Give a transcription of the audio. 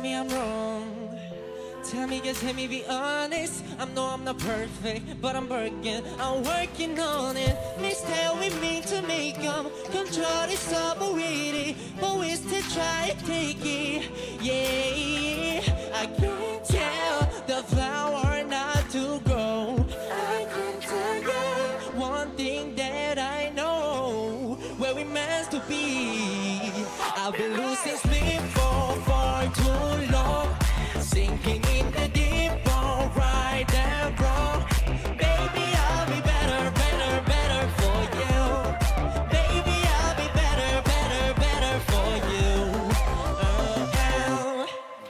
me I'm wrong. Tell me, just let me be honest. I know I'm not perfect, but I'm working on it. Mistake we mean to make them. Control is overrated, but we still try to take it. Yeah, I can't tell the flower not to grow. I can tell you one thing that I know, where we meant to be. I've been losing sleep for far too long, sinking in the deep.